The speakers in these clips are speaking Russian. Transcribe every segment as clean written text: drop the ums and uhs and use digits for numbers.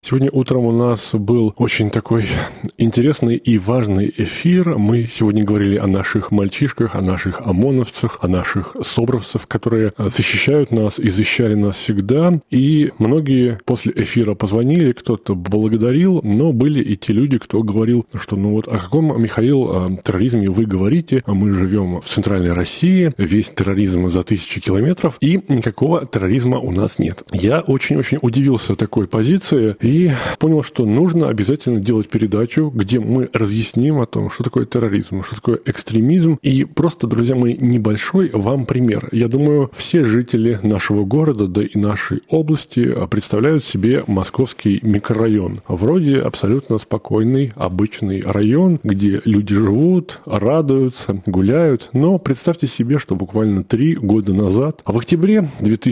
Сегодня утром у нас был очень такой интересный и важный эфир. Мы сегодня говорили о наших мальчишках, о наших ОМОНовцах, о наших собровцах, которые защищают нас и защищали нас всегда. И многие после эфира позвонили, кто-то благодарил, но были и те люди, кто говорил, что о каком, Михаил, терроризме вы говорите? Мы живем в центральной России, весь терроризм за 1000 километров, и никакого терроризма у нас нет. Я очень-очень удивился такой позиции и понял, что нужно обязательно делать передачу, где мы разъясним о том, что такое терроризм, что такое экстремизм. И просто, друзья мои, небольшой вам пример. Я думаю, все жители нашего города, да и нашей области представляют себе московский микрорайон. Вроде абсолютно спокойный, обычный район, где люди живут, радуются, гуляют. Но представьте себе, что буквально 3 года назад, в октябре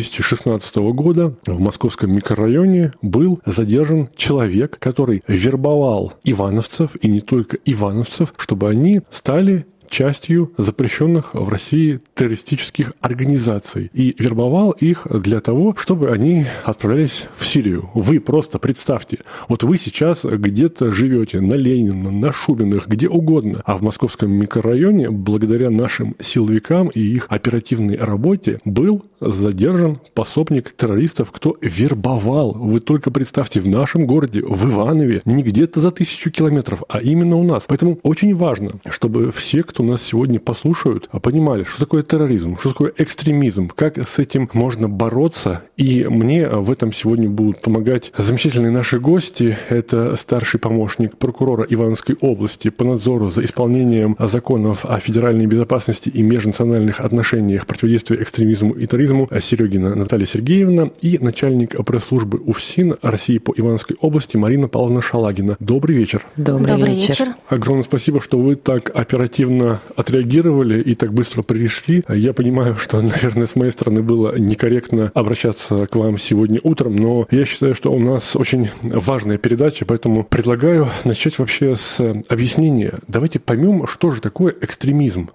2016 года в московском микрорайоне был задержан человек, который вербовал ивановцев, и не только ивановцев, чтобы они стали частью запрещенных в России террористических организаций. И вербовал их для того, чтобы они отправлялись в Сирию. Вы просто представьте, вы сейчас где-то живете на Ленина, на Шубиных, где угодно, а в московском микрорайоне, благодаря нашим силовикам и их оперативной работе, был задержан пособник террористов, кто вербовал. Вы только представьте, в нашем городе, в Иванове, не где-то за 1000 километров, а именно у нас. Поэтому очень важно, чтобы все, кто нас сегодня послушают, понимали, что такое терроризм, что такое экстремизм, как с этим можно бороться. И мне в этом сегодня будут помогать замечательные наши гости. Это старший помощник прокурора Ивановской области по надзору за исполнением законов о федеральной безопасности и межнациональных отношениях, противодействия экстремизму и терроризму Серегина Наталья Сергеевна и начальник пресс-службы УФСИН России по Ивановской области Марина Павловна Шалагина. Добрый вечер. Добрый вечер. Огромное спасибо, что вы так оперативно отреагировали и так быстро пришли. Я понимаю, что, наверное, с моей стороны было некорректно обращаться к вам сегодня утром, но я считаю, что у нас очень важная передача, поэтому предлагаю начать вообще с объяснения. Давайте поймем, что же такое экстремизм.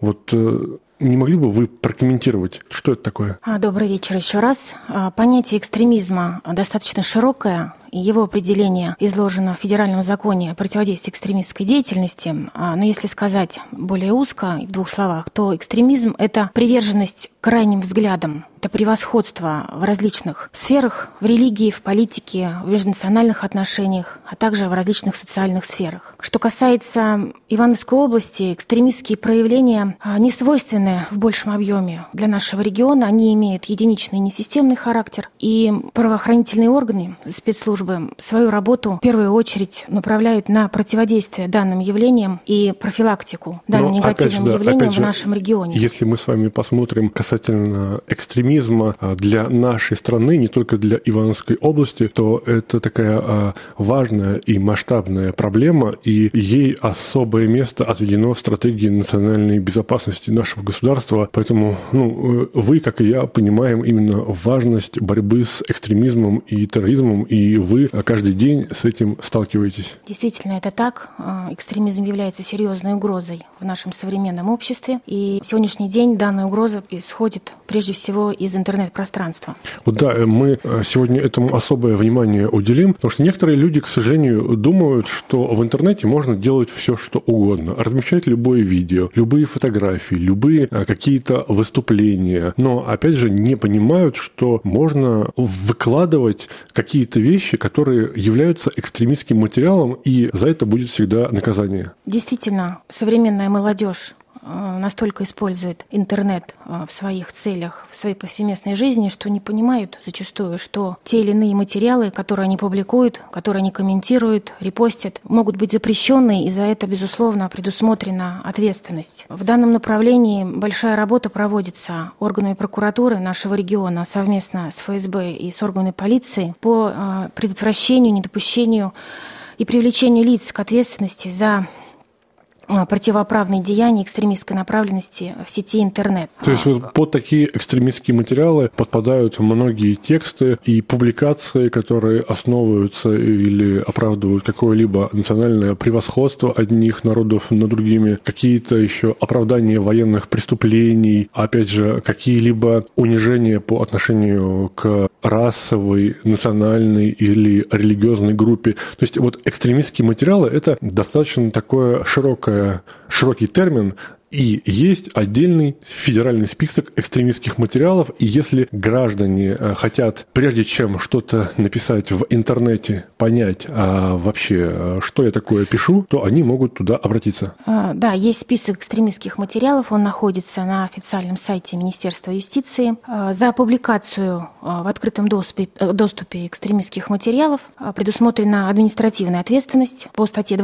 Не могли бы вы прокомментировать, что это такое? Добрый вечер еще раз. Понятие экстремизма достаточно широкое. Его определение изложено в Федеральном законе о противодействии экстремистской деятельности. Но если сказать более узко, в 2 словах, то экстремизм – это приверженность крайним взглядам, это превосходство в различных сферах, в религии, в политике, в межнациональных отношениях, а также в различных социальных сферах. Что касается Ивановской области, экстремистские проявления не свойственны в большем объеме для нашего региона. Они имеют единичный несистемный характер, и правоохранительные органы, спецслужбы свою работу в первую очередь направляют на противодействие данным явлениям и профилактику данным негативным явлениям в нашем регионе. Если мы с вами посмотрим касательно экстремизма для нашей страны, не только для Ивановской области, то это такая важная и масштабная проблема, и ей особое место отведено в стратегии национальной безопасности нашего государства. Поэтому вы, как и я, понимаем именно важность борьбы с экстремизмом и терроризмом, и вы каждый день с этим сталкиваетесь. Действительно, это так. Экстремизм является серьезной угрозой в нашем современном обществе. И в сегодняшний день данная угроза исходит прежде всего из интернет-пространства. Мы сегодня этому особое внимание уделим, потому что некоторые люди, к сожалению, думают, что в интернете можно делать все, что угодно. Размещать любое видео, любые фотографии, любые какие-то выступления. Но, опять же, не понимают, что можно выкладывать какие-то вещи, которые являются экстремистским материалом, и за это будет всегда наказание. Действительно, современная молодежь настолько используют интернет в своих целях, в своей повсеместной жизни, что не понимают зачастую, что те или иные материалы, которые они публикуют, которые они комментируют, репостят, могут быть запрещены, и за это, безусловно, предусмотрена ответственность. В данном направлении большая работа проводится органами прокуратуры нашего региона совместно с ФСБ и с органами полиции по предотвращению, недопущению и привлечению лиц к ответственности за противоправные деяния экстремистской направленности в сети интернет. То есть вот под такие экстремистские материалы подпадают многие тексты и публикации, которые основываются или оправдывают какое-либо национальное превосходство одних народов над другими, какие-то еще оправдания военных преступлений, опять же, какие-либо унижения по отношению к расовой, национальной или религиозной группе. То есть вот экстремистские материалы – это достаточно такое широкий термин, и есть отдельный федеральный список экстремистских материалов, и если граждане хотят, прежде чем что-то написать в интернете, понять, вообще, что я такое пишу, то они могут туда обратиться. Да, есть список экстремистских материалов, он находится на официальном сайте Министерства юстиции. За публикацию в открытом доступе экстремистских материалов предусмотрена административная ответственность по статье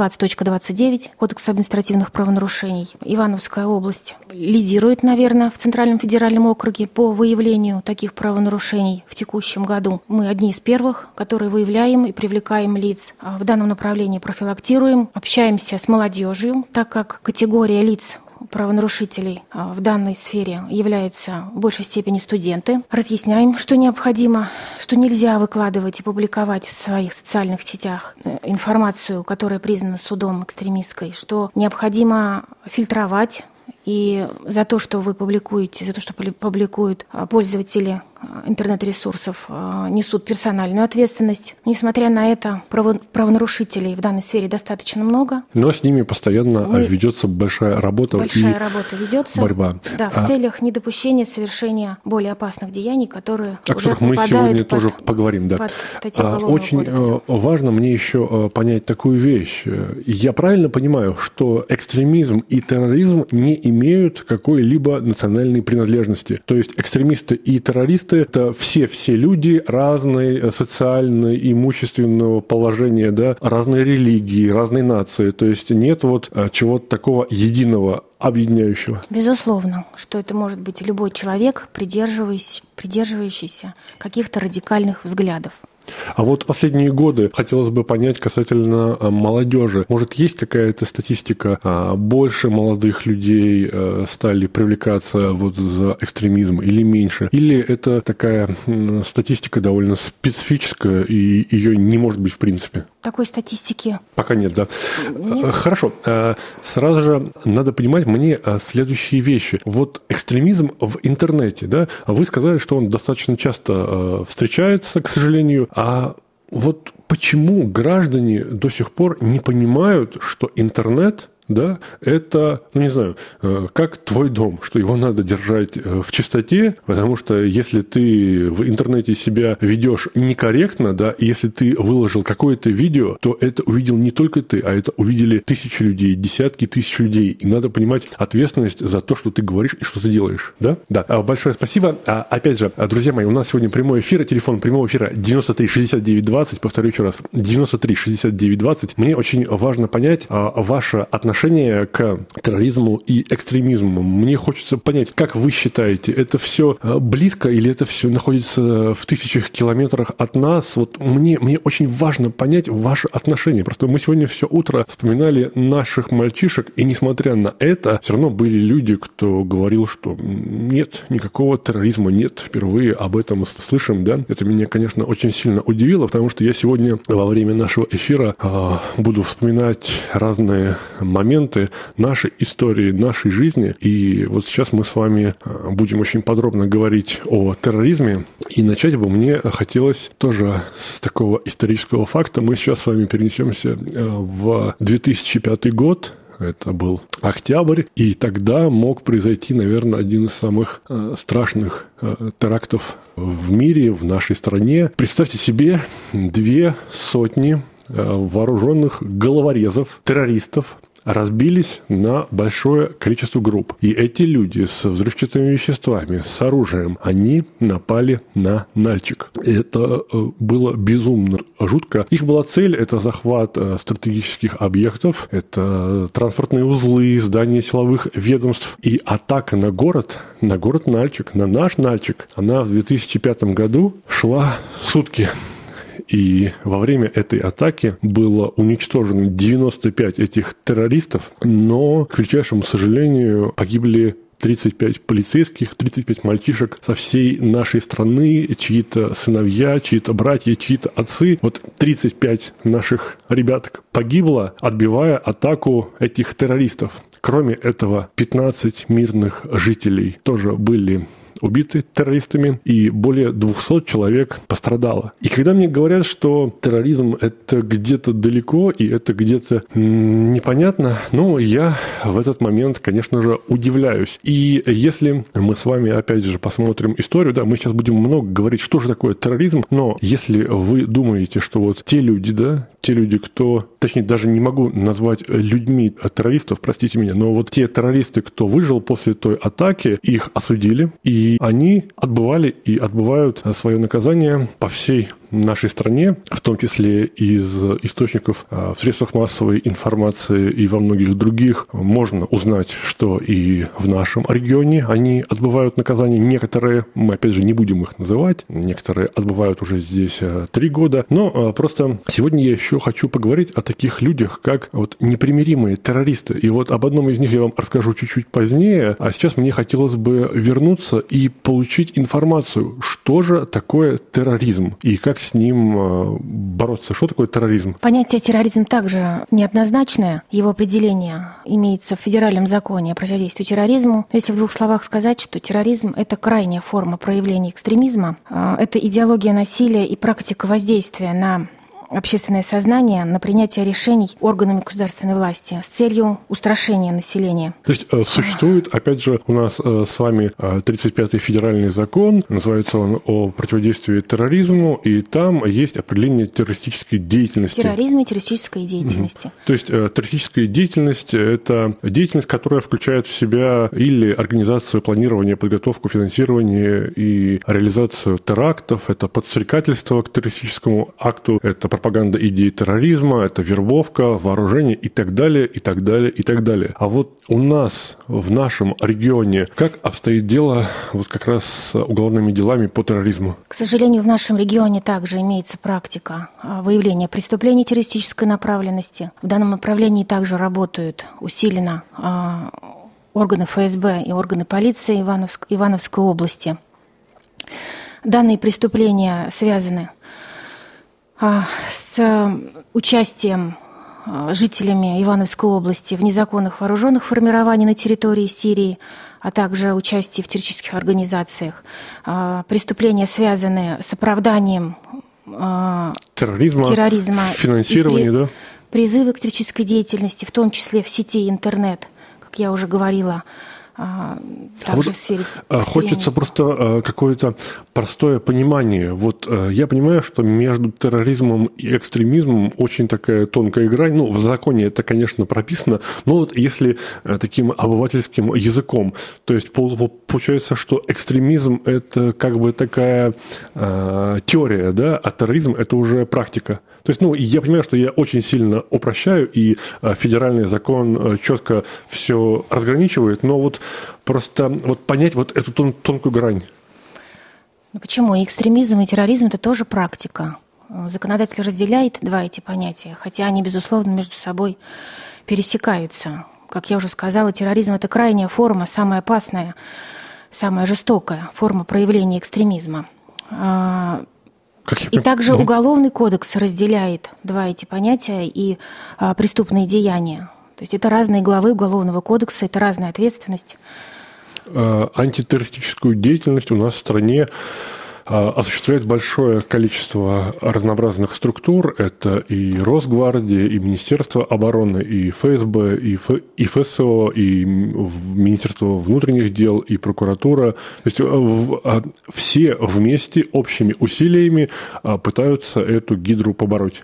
20.29 Кодекса административных правонарушений. Ивановская область лидирует, наверное, в Центральном федеральном округе по выявлению таких правонарушений в текущем году. Мы одни из первых, которые выявляем и привлекаем лиц. В данном направлении профилактируем, общаемся с молодежью, так как категория лиц правонарушителей в данной сфере являются в большей степени студенты. Разъясняем, что необходимо, что нельзя выкладывать и публиковать в своих социальных сетях информацию, которая признана судом экстремистской, что необходимо фильтровать. И за то, что вы публикуете, за то, что публикуют пользователи интернет-ресурсов, несут персональную ответственность. Несмотря на это, правонарушителей в данной сфере достаточно много. Но с ними постоянно ведется большая работа ведется, борьба. Да, в целях недопущения совершения более опасных деяний, которые о которых мы сегодня тоже поговорим. Да. Очень кодекса. Важно мне еще понять такую вещь. Я правильно понимаю, что экстремизм и терроризм не имеют какой-либо национальной принадлежности? То есть экстремисты и террористы – это все люди разной социальной, имущественного положения, да, разной религии, разной нации. То есть нет вот чего-то такого единого, объединяющего. Безусловно, что это может быть любой человек, придерживающийся каких-то радикальных взглядов. А вот последние годы хотелось бы понять касательно молодежи. Может, есть какая-то статистика? Больше молодых людей стали привлекаться вот за экстремизм или меньше? Или это такая статистика довольно специфическая, и ее не может быть в принципе? Такой статистики пока нет, да? Нет. Хорошо. Сразу же надо понимать мне следующие вещи. Вот экстремизм в интернете, да? Вы сказали, что он достаточно часто встречается, к сожалению. А вот почему граждане до сих пор не понимают, что интернет, да, это, не знаю, как твой дом, что его надо держать в чистоте, потому что если ты в интернете себя ведешь некорректно, да, и если ты выложил какое-то видео, то это увидел не только ты, а это увидели тысячи людей, десятки тысяч людей, и надо понимать ответственность за то, что ты говоришь и что ты делаешь, да? Да, большое спасибо. Опять же, друзья мои, у нас сегодня прямой эфир, телефон прямого эфира 93 69 20, повторю еще раз, 93 69 20. Мне очень важно понять ваше отношение к терроризму и экстремизму. Мне хочется понять, как вы считаете, это все близко или это все находится в тысячах километрах от нас? Вот мне очень важно понять ваше отношение. Просто мы сегодня все утро вспоминали наших мальчишек, и несмотря на это, все равно были люди, кто говорил, что нет, никакого терроризма нет, впервые об этом слышим, да? Это меня, конечно, очень сильно удивило, потому что я сегодня во время нашего эфира буду вспоминать разные моменты нашей истории, нашей жизни. И вот сейчас мы с вами будем очень подробно говорить о терроризме. И начать бы мне хотелось тоже с такого исторического факта. Мы сейчас с вами перенесемся в 2005 год. Это был октябрь, и тогда мог произойти, наверное, один из самых страшных терактов в мире, в нашей стране. Представьте себе 200 вооруженных головорезов, террористов, разбились на большое количество групп. И эти люди с взрывчатыми веществами, с оружием, они напали на Нальчик. Это было безумно жутко. Их была цель – это захват стратегических объектов, это транспортные узлы, здания силовых ведомств. И атака на город Нальчик, на наш Нальчик, она в 2005 году шла сутки. и во время этой атаки было уничтожено 95 этих террористов, но, к величайшему сожалению, погибли 35 полицейских, 35 мальчишек со всей нашей страны, чьи-то сыновья, чьи-то братья, чьи-то отцы. Вот 35 наших ребяток погибло, отбивая атаку этих террористов. Кроме этого, 15 мирных жителей тоже были убиты террористами, и более 200 человек пострадало. И когда мне говорят, что терроризм – это где-то далеко, и это где-то непонятно, я в этот момент, конечно же, удивляюсь. И если мы с вами, опять же, посмотрим историю, мы сейчас будем много говорить, что же такое терроризм, но если вы думаете, что вот те люди, кто, точнее, даже не могу назвать людьми террористов, простите меня, но вот те террористы, кто выжил после той атаки, их осудили, и они отбывали и отбывают свое наказание по всей нашей стране, в том числе из источников в средствах массовой информации и во многих других, можно узнать, что и в нашем регионе они отбывают наказание. Некоторые, мы опять же не будем их называть, некоторые отбывают уже здесь 3 года. Но просто сегодня я еще хочу поговорить о таких людях, как вот непримиримые террористы. И вот об одном из них я вам расскажу чуть-чуть позднее. А сейчас мне хотелось бы вернуться и получить информацию, что же такое терроризм и как с ним бороться. Что такое терроризм? Понятие терроризм также неоднозначное. Его определение имеется в федеральном законе о противодействии терроризму. Если в 2 словах сказать, что терроризм – это крайняя форма проявления экстремизма, это идеология насилия и практика воздействия на общественное сознание, на принятие решений органами государственной власти с целью устрашения населения. То есть существует, опять же, у нас с вами 35-й федеральный закон, называется он «О противодействии терроризму», и там есть определение террористической деятельности. Терроризм и террористической деятельности. То есть террористическая деятельность – это деятельность, которая включает в себя или организацию, планирование, подготовку, финансирование и реализацию терактов, это подстрекательство к террористическому акту, это пропаганда идей терроризма, это вербовка, вооружение и так далее, и так далее, и так далее. А вот у нас, в нашем регионе, как обстоит дело вот как раз с уголовными делами по терроризму? К сожалению, в нашем регионе также имеется практика выявления преступлений террористической направленности. В данном направлении также работают усиленно органы ФСБ и органы полиции Ивановской области. Данные преступления связаны с участием жителями Ивановской области в незаконных вооруженных формированиях на территории Сирии, а также участие в террористических организациях. Преступления связаны с оправданием терроризма, финансирование, призывы к террористической деятельности, в том числе в сети и интернет, как я уже говорила. Также в сфере хочется просто какое-то простое понимание. Вот я понимаю, что между терроризмом и экстремизмом очень такая тонкая грань. В законе это, конечно, прописано, но вот если таким обывательским языком, то есть получается, что экстремизм – это как бы такая теория, а терроризм – это уже практика. То есть, я понимаю, что я очень сильно упрощаю, и федеральный закон четко все разграничивает, но вот просто понять вот эту тонкую грань. Почему? И экстремизм, и терроризм – это тоже практика. Законодатель разделяет 2 эти понятия, хотя они, безусловно, между собой пересекаются. Как я уже сказала, терроризм – это крайняя форма, самая опасная, самая жестокая форма проявления экстремизма. И также Уголовный кодекс разделяет 2 эти понятия и преступные деяния. То есть это разные главы Уголовного кодекса, это разная ответственность. Антитеррористическую деятельность у нас в стране осуществляет большое количество разнообразных структур. Это и Росгвардия, и Министерство обороны, и ФСБ, и ФСО, и Министерство внутренних дел, и прокуратура. То есть все вместе общими усилиями пытаются эту гидру побороть.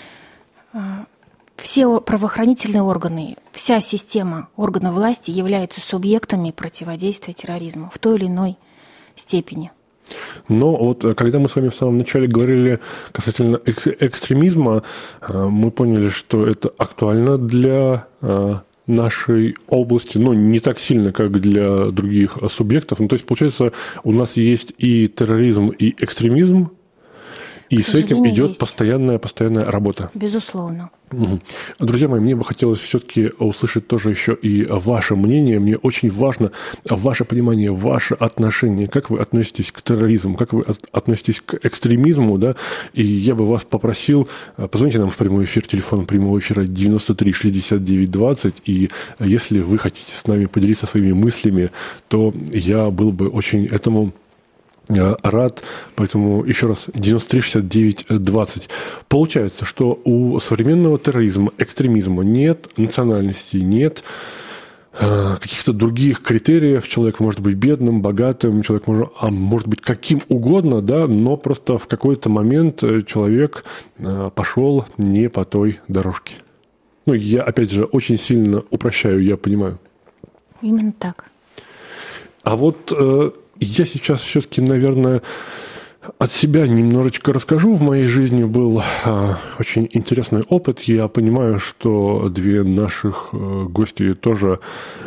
Все правоохранительные органы, вся система органов власти являются субъектами противодействия терроризму в той или иной степени. Но вот когда мы с вами в самом начале говорили касательно экстремизма, мы поняли, что это актуально для нашей области, но не так сильно, как для других субъектов. То есть, получается, у нас есть и терроризм, и экстремизм, И с этим идет постоянная работа. Безусловно. Угу. Друзья мои, мне бы хотелось все-таки услышать тоже еще и ваше мнение. Мне очень важно ваше понимание, ваше отношение. Как вы относитесь к терроризму, как вы относитесь к экстремизму, да? И я бы вас попросил, позвоните нам в прямой эфир, телефон прямого эфира 93 69 20. И если вы хотите с нами поделиться своими мыслями, то я был бы очень этому рад, поэтому еще раз 93 69 20. Получается, что у современного терроризма, экстремизма нет национальности, нет каких-то других критериев. Человек может быть бедным, богатым, человек может быть каким угодно, да, но просто в какой-то момент человек пошел не по той дорожке. Ну, я, опять же, очень сильно упрощаю, я понимаю. Именно так. А вот я сейчас все-таки, наверное, от себя немножечко расскажу. В моей жизни был очень интересный опыт. Я понимаю, что две наших гости тоже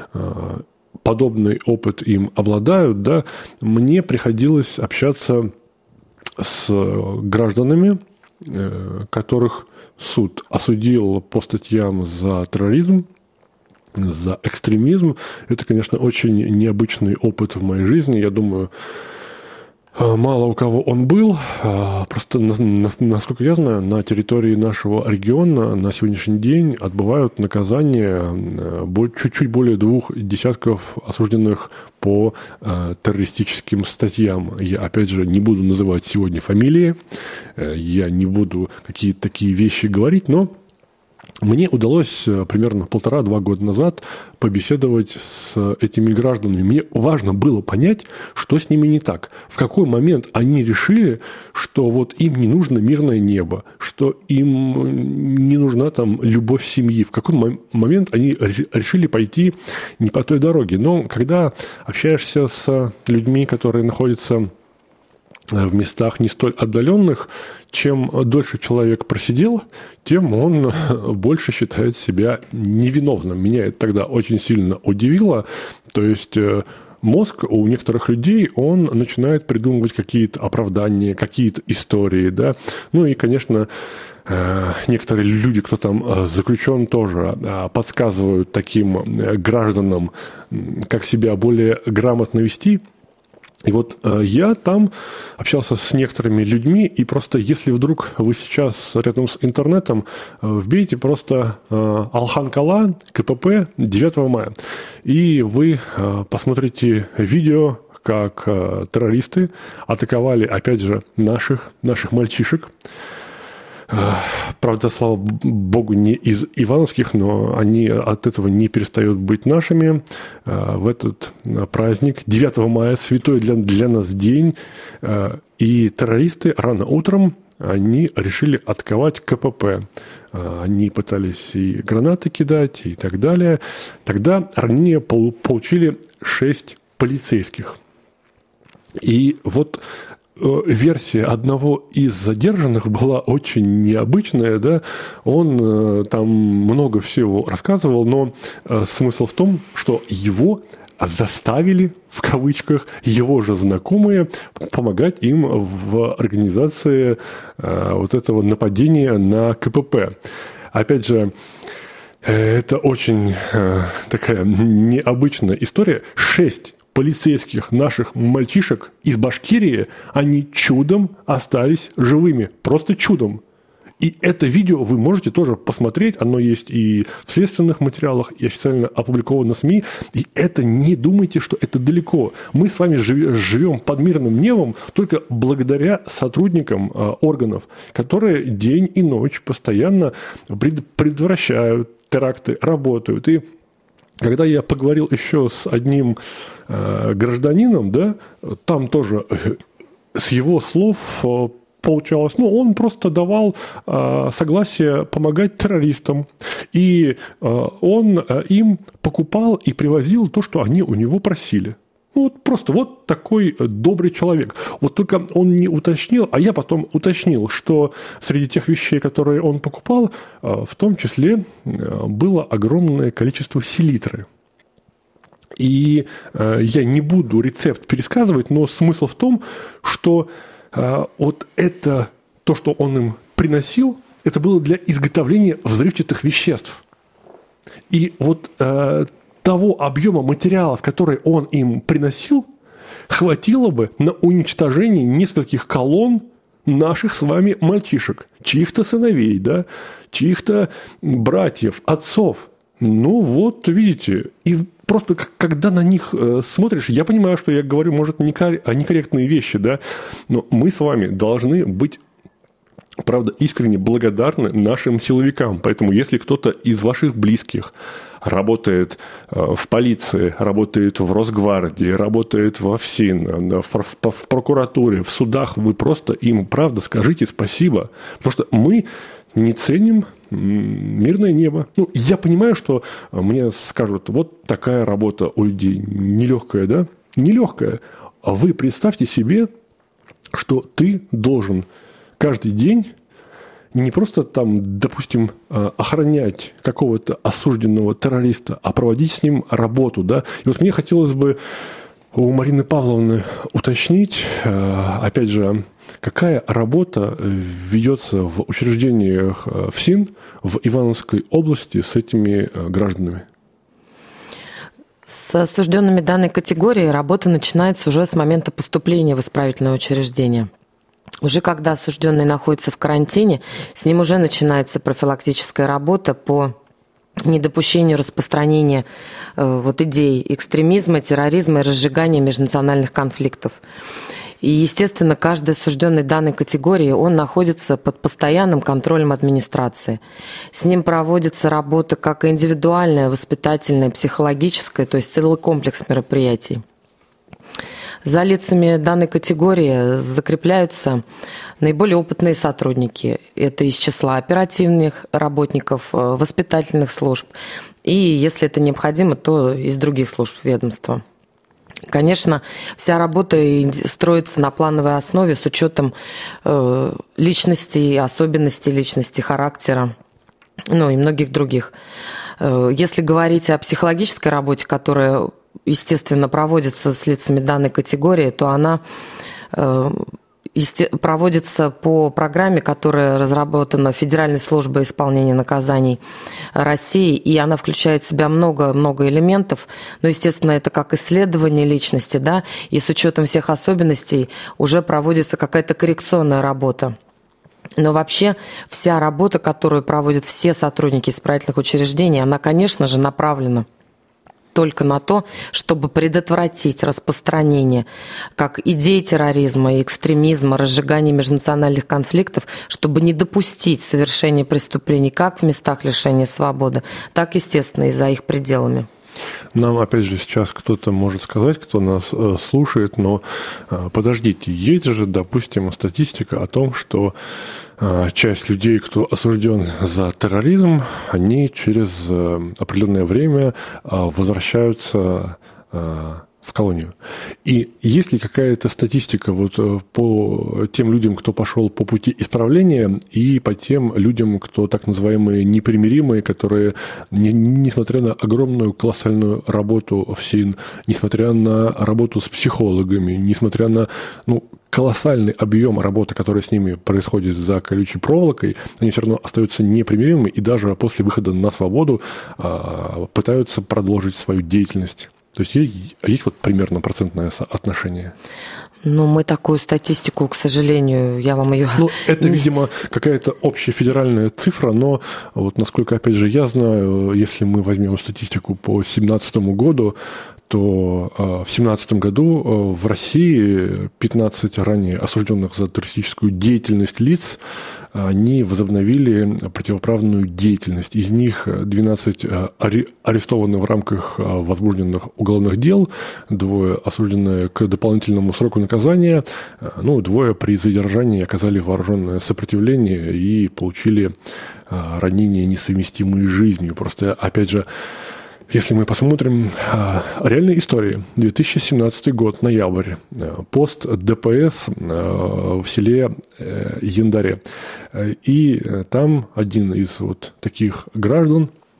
подобный опыт им обладают. Да? Мне приходилось общаться с гражданами, которых суд осудил по статьям за терроризм, за экстремизм. Это, конечно, очень необычный опыт в моей жизни. Я думаю, мало у кого он был. Просто, насколько я знаю, на территории нашего региона на сегодняшний день отбывают наказание чуть-чуть более 2 десятков осужденных по террористическим статьям. Я, опять же, не буду называть сегодня фамилии, я не буду какие-то такие вещи говорить, но мне удалось примерно 1,5-2 года назад побеседовать с этими гражданами. Мне важно было понять, что с ними не так. В какой момент они решили, что вот им не нужно мирное небо, что им не нужна там любовь семьи. В какой момент они решили пойти не по той дороге. Но когда общаешься с людьми, которые находятся в местах не столь отдаленных, чем дольше человек просидел, тем он больше считает себя невиновным. Меня это тогда очень сильно удивило. То есть мозг у некоторых людей, он начинает придумывать какие-то оправдания, какие-то истории. Да? Ну и, конечно, некоторые люди, кто там заключен, тоже подсказывают таким гражданам, как себя более грамотно вести. И вот я там общался с некоторыми людьми, и просто если вдруг вы сейчас рядом с интернетом, вбейте просто Алхан Кала, КПП 9 мая, и вы посмотрите видео, как террористы атаковали, опять же, наших мальчишек. Правда, слава богу, не из ивановских, но они от этого не перестают быть нашими. В этот праздник, 9 мая, святой для нас день, и террористы рано утром, они решили атаковать КПП. Они пытались и гранаты кидать, и так далее. Тогда ранения получили 6 полицейских. И вот версия одного из задержанных была очень необычная, да, он там много всего рассказывал, но смысл в том, что его заставили, в кавычках, его же знакомые помогать им в организации вот этого нападения на КПП. Опять же, это очень такая необычная история. 6 полицейских наших мальчишек из Башкирии, они чудом остались живыми. Просто чудом. И это видео вы можете тоже посмотреть. Оно есть и в следственных материалах, и официально опубликовано в СМИ. И это не думайте, что это далеко. Мы с вами живем под мирным небом только благодаря сотрудникам органов, которые день и ночь постоянно предотвращают теракты, работают. И когда я поговорил еще с одним гражданином, да, там тоже с его слов получалось, он просто давал согласие помогать террористам, и он им покупал и привозил то, что они у него просили. Вот просто вот такой добрый человек. Вот только он не уточнил, а я потом уточнил, что среди тех вещей, которые он покупал, в том числе было огромное количество селитры. И я не буду рецепт пересказывать, но смысл в том, что вот это то, что он им приносил, это было для изготовления взрывчатых веществ. И вот того объема материалов, который он им приносил, хватило бы на уничтожение нескольких колонн наших с вами мальчишек, чьих-то сыновей, да, чьих-то братьев, отцов. Ну вот, видите, и просто когда на них смотришь, я понимаю, что я говорю, может, некорректные вещи, да, но мы с вами должны быть, правда, искренне благодарны нашим силовикам. Поэтому если кто-то из ваших близких работает в полиции, работает в Росгвардии, работает во ФСИН, в прокуратуре, в судах, вы просто им, правда, скажите спасибо. Потому что мы не ценим мирное небо. Ну, я понимаю, что мне скажут, вот такая работа у людей нелегкая, да? Нелегкая. А вы представьте себе, что ты должен каждый день не просто там, допустим, охранять какого-то осужденного террориста, а проводить с ним работу, да. И вот мне хотелось бы у Марины Павловны уточнить, опять же, какая работа ведется в учреждениях ФСИН в Ивановской области с этими гражданами? С осужденными данной категории работа начинается уже с момента поступления в исправительное учреждение. Уже когда осужденный находится в карантине, с ним уже начинается профилактическая работа по недопущению распространения идей экстремизма, терроризма и разжигания межнациональных конфликтов. И, естественно, каждый осужденный данной категории, он находится под постоянным контролем администрации. С ним проводится работа как индивидуальная, воспитательная, психологическая, то есть целый комплекс мероприятий. За лицами данной категории закрепляются наиболее опытные сотрудники. Это из числа оперативных работников, воспитательных служб. И, если это необходимо, то из других служб ведомства. Конечно, вся работа строится на плановой основе с учетом личности, особенностей личности, характера, ну и многих других. Если говорить о психологической работе, которая, естественно, проводится с лицами данной категории, то она проводится по программе, которая разработана Федеральной службой исполнения наказаний России, и она включает в себя много элементов, но, естественно, это как исследование личности, да, и с учетом всех особенностей уже проводится какая-то коррекционная работа. Но вообще вся работа, которую проводят все сотрудники исправительных учреждений, она, конечно же, направлена только на то, чтобы предотвратить распространение как идей терроризма и экстремизма, разжигания межнациональных конфликтов, чтобы не допустить совершения преступлений как в местах лишения свободы, так, естественно, и за их пределами. Нам, опять же, сейчас кто-то может сказать, кто нас слушает, но подождите, есть же, допустим, статистика о том, что часть людей, кто осужден за терроризм, они через определенное время возвращаются в колонию. И есть ли какая-то статистика вот по тем людям, кто пошел по пути исправления, и по тем людям, кто так называемые непримиримые, которые, несмотря на огромную колоссальную работу в ФСИН, несмотря на работу с психологами, несмотря на колоссальный объем работы, который с ними происходит за колючей проволокой, они все равно остаются непримиримыми и даже после выхода на свободу пытаются продолжить свою деятельность? То есть есть вот примерно процентное соотношение? Ну, мы такую статистику, к сожалению, я вам ее... Это, видимо, какая-то общефедеральная цифра, но вот насколько, опять же, я знаю, если мы возьмем статистику по 2017 году, то в 2017 году в России 15 ранее осужденных за террористическую деятельность лиц, они возобновили противоправную деятельность. Из них 12 арестованы в рамках возбужденных уголовных дел, 2 осуждены к дополнительному сроку наказания, 2 при задержании оказали вооруженное сопротивление и получили ранения, несовместимые с жизнью. Просто, опять же, если мы посмотрим реальные истории, 2017 год, ноябрь, пост ДПС в селе Яндаре. И там один из вот таких граждан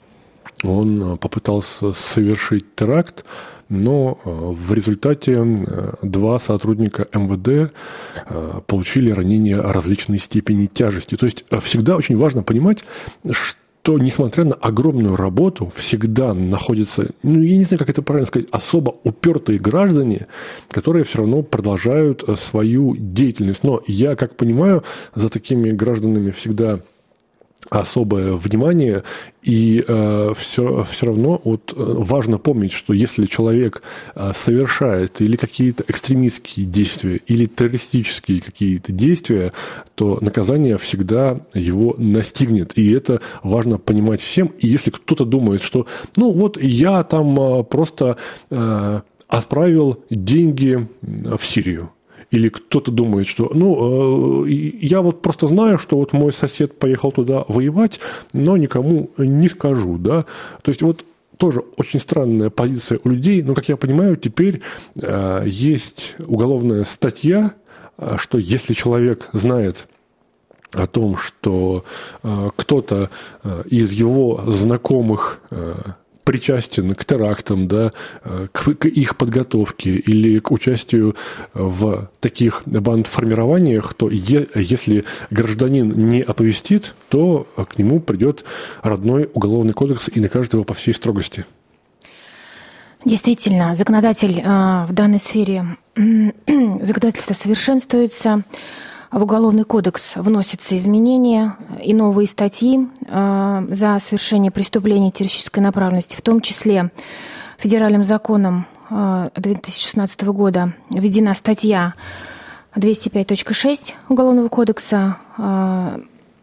он попытался совершить теракт, но в результате 2 сотрудника МВД получили ранения различной степени тяжести. То есть всегда очень важно понимать, что, несмотря на огромную работу, всегда находятся, я не знаю, как это правильно сказать, особо упертые граждане, которые все равно продолжают свою деятельность. Но я, как понимаю, за такими гражданами всегда особое внимание, и все равно важно помнить, что если человек совершает или какие-то экстремистские действия, или террористические какие-то действия, то наказание всегда его настигнет. И это важно понимать всем. И если кто-то думает, что я там просто отправил деньги в Сирию, или кто-то думает, что, я просто знаю, что мой сосед поехал туда воевать, но никому не скажу, да. То есть тоже очень странная позиция у людей, но, как я понимаю, теперь есть уголовная статья, что если человек знает о том, что кто-то из его знакомых причастен к терактам, да, к их подготовке или к участию в таких бандформированиях, то если гражданин не оповестит, то к нему придет родной уголовный кодекс и накажет его по всей строгости. Действительно, законодатель в данной сфере законодательство совершенствуется. В Уголовный кодекс вносятся изменения и новые статьи за совершение преступлений террористической направленности, в том числе федеральным законом 2016 года введена статья 205.6 Уголовного кодекса, по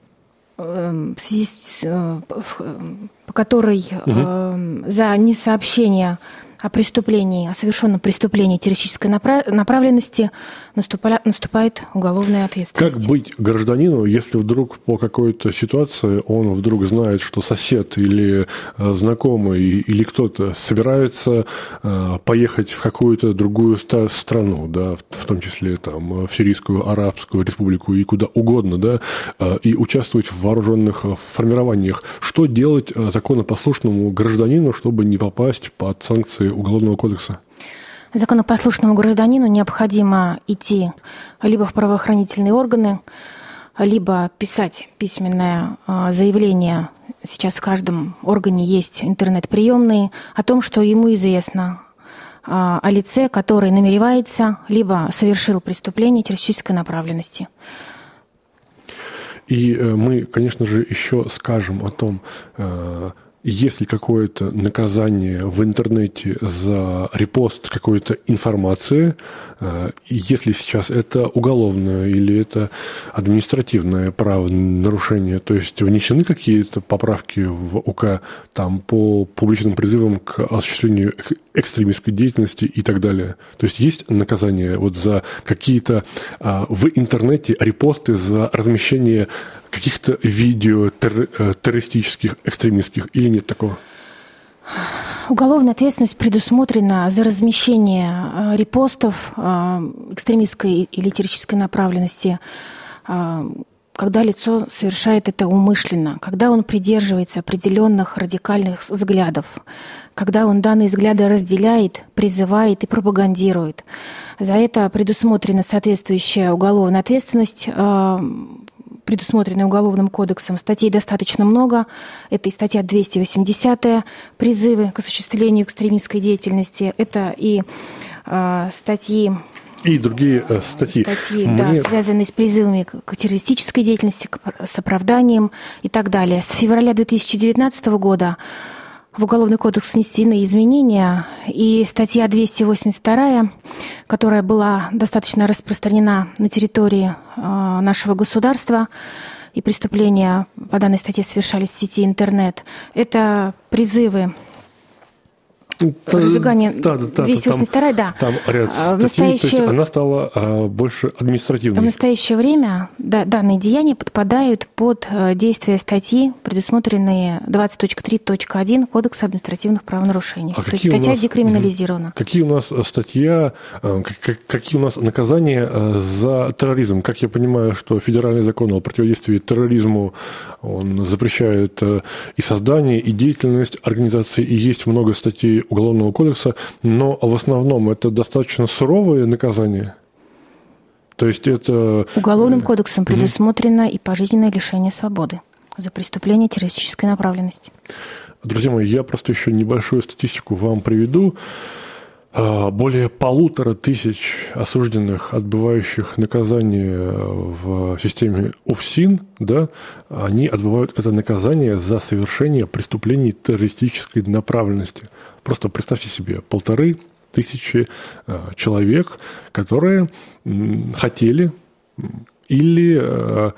которой за несообщение о преступлении, о совершенном преступлении террористической направленности наступает уголовная ответственность. Как быть гражданину, если вдруг по какой-то ситуации он вдруг знает, что сосед или знакомый или кто-то собирается поехать в какую-то другую страну, да, в том числе там, в Сирийскую Арабскую Республику и куда угодно, да, и участвовать в вооруженных формированиях? Что делать законопослушному гражданину, чтобы не попасть под санкции Уголовного кодекса? Законопослушному гражданину необходимо идти либо в правоохранительные органы, либо писать письменное заявление. Сейчас в каждом органе есть интернет-приемные о том, что ему известно о лице, который намеревается либо совершил преступление террористической направленности. И мы, конечно же, еще скажем о том, есть ли какое-то наказание в интернете за репост какой-то информации, если сейчас это уголовное или это административное правонарушение, то есть внесены какие-то поправки в УК там, по публичным призывам к осуществлению экстремистской деятельности и так далее. То есть наказание за какие-то в интернете репосты за размещение каких-то видео террористических, экстремистских, или нет такого? Уголовная ответственность предусмотрена за размещение репостов экстремистской или террористической направленности, когда лицо совершает это умышленно, когда он придерживается определенных радикальных взглядов, когда он данные взгляды разделяет, призывает и пропагандирует. За это предусмотрена соответствующая уголовная ответственность, предусмотренные Уголовным кодексом. Статей достаточно много. Это и статья 280 «Призывы к осуществлению экстремистской деятельности». Это и статьи... И другие статьи. Да, связанные с призывами к террористической деятельности, с оправданием и так далее. С февраля 2019 года в Уголовный кодекс внесены изменения, и статья 282, которая была достаточно распространена на территории нашего государства, и преступления по данной статье совершались в сети интернет, это призывы разжигание 282, да. Там ряд статей, то есть она стала больше административной. В настоящее время данные деяния подпадают под действие статьи, предусмотренные 20.3.1 Кодекса административных правонарушений. То есть статья декриминализирована. Какие у нас какие у нас наказания за терроризм? Как я понимаю, что федеральный закон о противодействии терроризму, он запрещает и создание, и деятельность организации, и есть много статей Уголовного кодекса, но в основном это достаточно суровые наказания. То есть это... Уголовным кодексом предусмотрено и пожизненное лишение свободы за преступление террористической направленности. Друзья мои, я просто еще небольшую статистику вам приведу. Более 1500 осужденных, отбывающих наказание в системе УФСИН, да, они отбывают это наказание за совершение преступлений террористической направленности. Просто представьте себе, 1500 человек, которые хотели или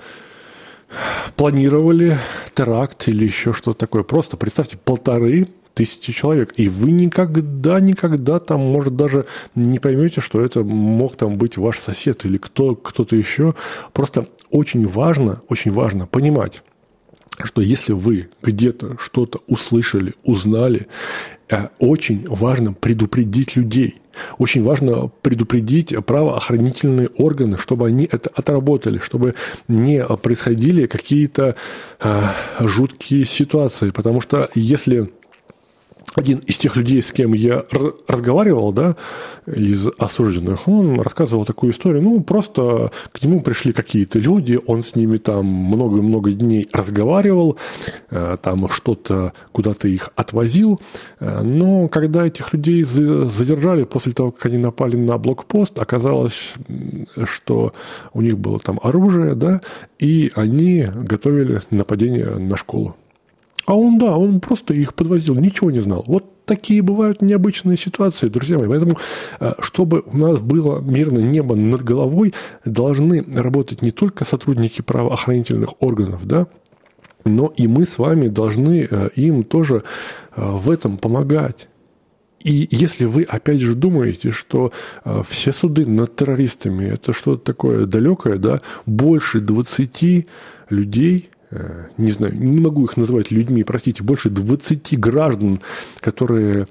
планировали теракт или еще что-то такое. Просто представьте, 1500 человек, и вы никогда там, может, даже не поймете, что это мог там быть ваш сосед или кто-то еще. Просто очень важно понимать, что если вы где-то что-то услышали, узнали, очень важно предупредить людей. Очень важно предупредить правоохранительные органы, чтобы они это отработали, чтобы не происходили какие-то жуткие ситуации. Потому что если один из тех людей, с кем я разговаривал, да, из осужденных, он рассказывал такую историю. Просто к нему пришли какие-то люди, он с ними там много-много дней разговаривал, там что-то, куда-то их отвозил. Но когда этих людей задержали после того, как они напали на блокпост, оказалось, что у них было там оружие, да, и они готовили нападение на школу. А он просто их подвозил, ничего не знал. Вот такие бывают необычные ситуации, друзья мои. Поэтому, чтобы у нас было мирное небо над головой, должны работать не только сотрудники правоохранительных органов, да, но и мы с вами должны им тоже в этом помогать. И если вы, опять же, думаете, что все суды над террористами – это что-то такое далекое, да, больше 20 людей, не знаю, не могу их называть людьми, простите, больше 20 граждан, которые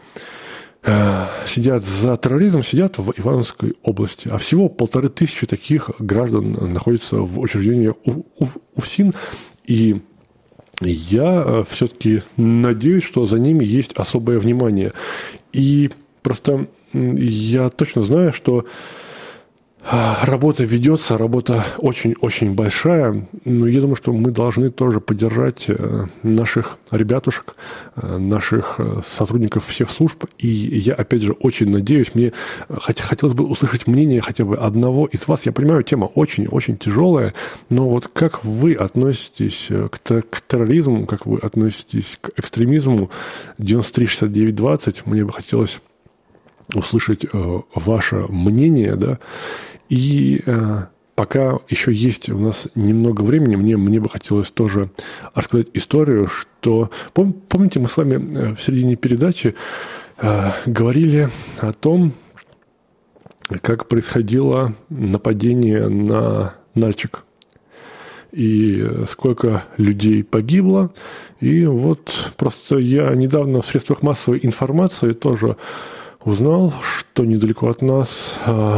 сидят за терроризм, сидят в Ивановской области. А всего 1500 таких граждан находятся в учреждениях УФСИН. И я все-таки надеюсь, что за ними есть особое внимание. И просто я точно знаю, что работа ведется, работа очень-очень большая, но я думаю, что мы должны тоже поддержать наших ребятушек, наших сотрудников всех служб. И я, опять же, очень надеюсь, мне хотелось бы услышать мнение хотя бы одного из вас. Я понимаю, тема очень-очень тяжелая, но вот как вы относитесь к терроризму, как вы относитесь к экстремизму 93-69-20, мне бы хотелось услышать ваше мнение, да. И пока еще есть у нас немного времени, мне бы хотелось тоже рассказать историю, что... Помните, мы с вами в середине передачи говорили о том, как происходило нападение на Нальчик. И сколько людей погибло. И вот просто я недавно в средствах массовой информации тоже узнал, что недалеко от нас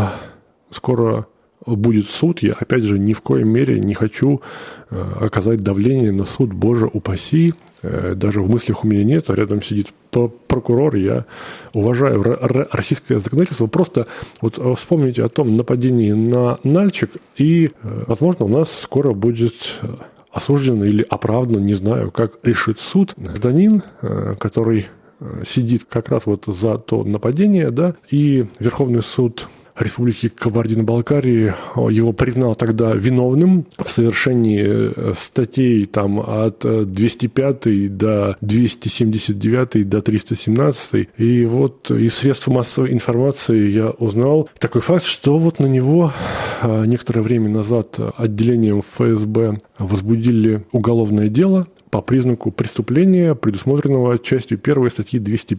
скоро будет суд. Я, опять же, ни в коей мере не хочу оказать давление на суд, Боже упаси. Даже в мыслях у меня нет, а рядом сидит прокурор. Я уважаю российское законодательство. Просто вот вспомните о том нападении на Нальчик, и, возможно, у нас скоро будет осужден или оправдан, не знаю, как решит суд, гражданин, который сидит как раз вот за то нападение, да, и Верховный суд Республики Кабардино-Балкарии его признал тогда виновным в совершении статей там, от 205 до 279 до 317. И вот из средств массовой информации я узнал такой факт, что вот на него некоторое время назад отделением ФСБ возбудили уголовное дело по признаку преступления, предусмотренного частью 1 статьи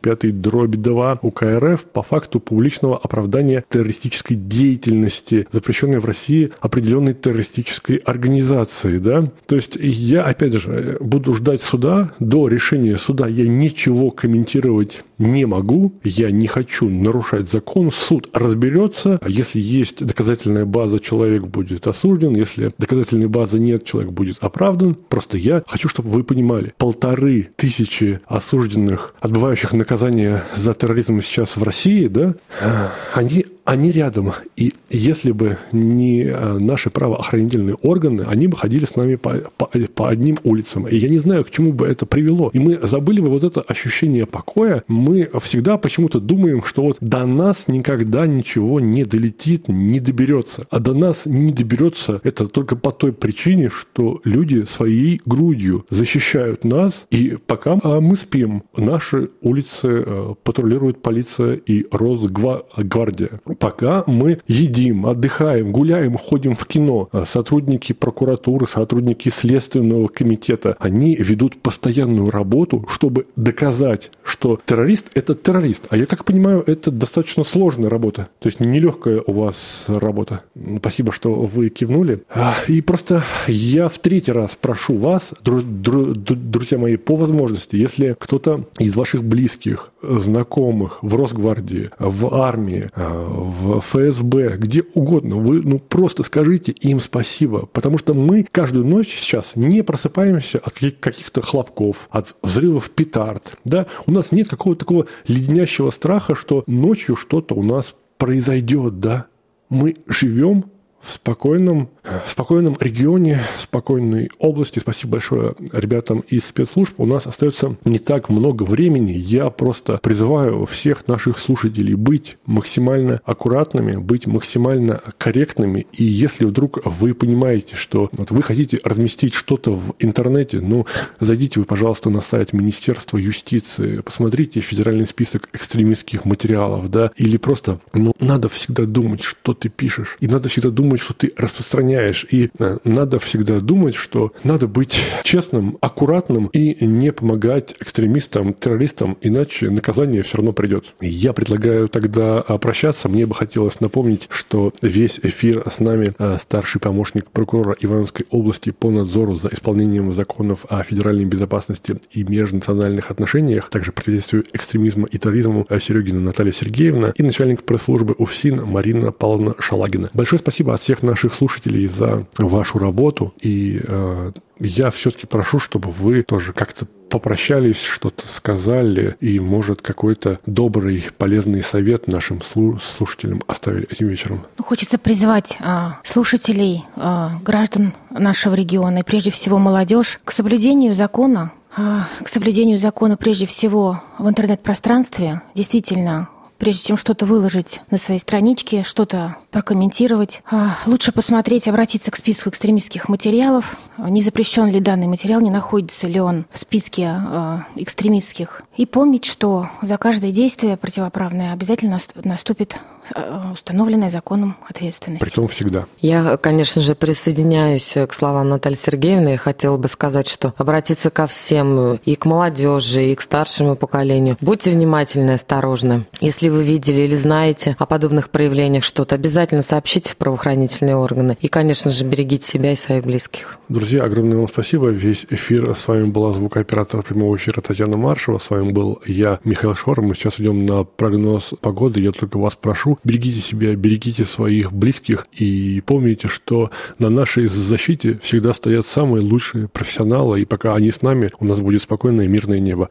205-2 УК РФ по факту публичного оправдания террористической деятельности, запрещенной в России определенной террористической организации. Да? То есть я, опять же, буду ждать суда. До решения суда я ничего комментировать не могу. Я не хочу нарушать закон. Суд разберется. Если есть доказательная база, человек будет осужден. Если доказательной базы нет, человек будет оправдан. Просто я хочу, чтобы вы понимали, 1500 осужденных, отбывающих наказание за терроризм сейчас в России, да, они рядом. И если бы не наши правоохранительные органы, они бы ходили с нами по одним улицам. И я не знаю, к чему бы это привело. И мы забыли бы вот это ощущение покоя. Мы всегда почему-то думаем, что вот до нас никогда ничего не долетит, не доберется. А до нас не доберется это только по той причине, что люди своей грудью защищают нас. И пока мы спим, наши улицы патрулирует полиция и Росгвардия. Пока мы едим, отдыхаем, гуляем, ходим в кино, сотрудники прокуратуры, сотрудники Следственного комитета, они ведут постоянную работу, чтобы доказать, что террорист – это террорист. А я как понимаю, это достаточно сложная работа. То есть нелегкая у вас работа. Спасибо, что вы кивнули. И просто я в 3-й раз прошу вас, друзья мои, по возможности, если кто-то из ваших близких, знакомых в Росгвардии, в армии, в ФСБ, где угодно, вы просто скажите им спасибо, потому что мы каждую ночь сейчас не просыпаемся от каких-то хлопков, от взрывов петард, да, у нас нет какого-то такого леденящего страха, что ночью что-то у нас произойдет, да, мы живем в спокойном регионе, спокойной области. Спасибо большое ребятам из спецслужб. У нас остается не так много времени. Я просто призываю всех наших слушателей быть максимально аккуратными, быть максимально корректными. И если вдруг вы понимаете, что вот вы хотите разместить что-то в интернете, зайдите вы, пожалуйста, на сайт Министерства юстиции, посмотрите федеральный список экстремистских материалов, да, или просто, надо всегда думать, что ты пишешь, и надо всегда думать, что ты распространяешь. И надо всегда думать, что надо быть честным, аккуратным и не помогать экстремистам, террористам, иначе наказание все равно придет. Я предлагаю тогда прощаться. Мне бы хотелось напомнить, что весь эфир с нами старший помощник прокурора Ивановской области по надзору за исполнением законов о федеральной безопасности и межнациональных отношениях, также противодействию экстремизму и терроризму Серегина Наталья Сергеевна и начальник пресс-службы УФСИН Марина Павловна Шалагина. Большое спасибо от всех наших слушателей за вашу работу. И я все-таки прошу, чтобы вы тоже как-то попрощались, что-то сказали и, может, какой-то добрый, полезный совет нашим слушателям оставили этим вечером. Хочется призвать слушателей, граждан нашего региона и прежде всего молодежь к соблюдению закона, прежде всего в интернет-пространстве. Действительно, прежде чем что-то выложить на своей страничке, что-то прокомментировать, лучше посмотреть, обратиться к списку экстремистских материалов, не запрещен ли данный материал, не находится ли он в списке экстремистских. И помнить, что за каждое действие противоправное обязательно наступит установленная законом ответственность. Притом всегда. Я, конечно же, присоединяюсь к словам Натальи Сергеевны и хотела бы сказать, что обратиться ко всем, и к молодежи, и к старшему поколению. Будьте внимательны и осторожны. Если вы видели или знаете о подобных проявлениях что-то, обязательно сообщите в правоохранительные органы. И, конечно же, берегите себя и своих близких. Друзья, огромное вам спасибо. Весь эфир с вами была звукооператор прямого эфира Татьяна Маршева. С вами был я, Михаил Шор. Мы сейчас идем на прогноз погоды. Я только вас прошу, берегите себя, берегите своих близких и помните, что на нашей защите всегда стоят самые лучшие профессионалы, и пока они с нами, у нас будет спокойное мирное небо.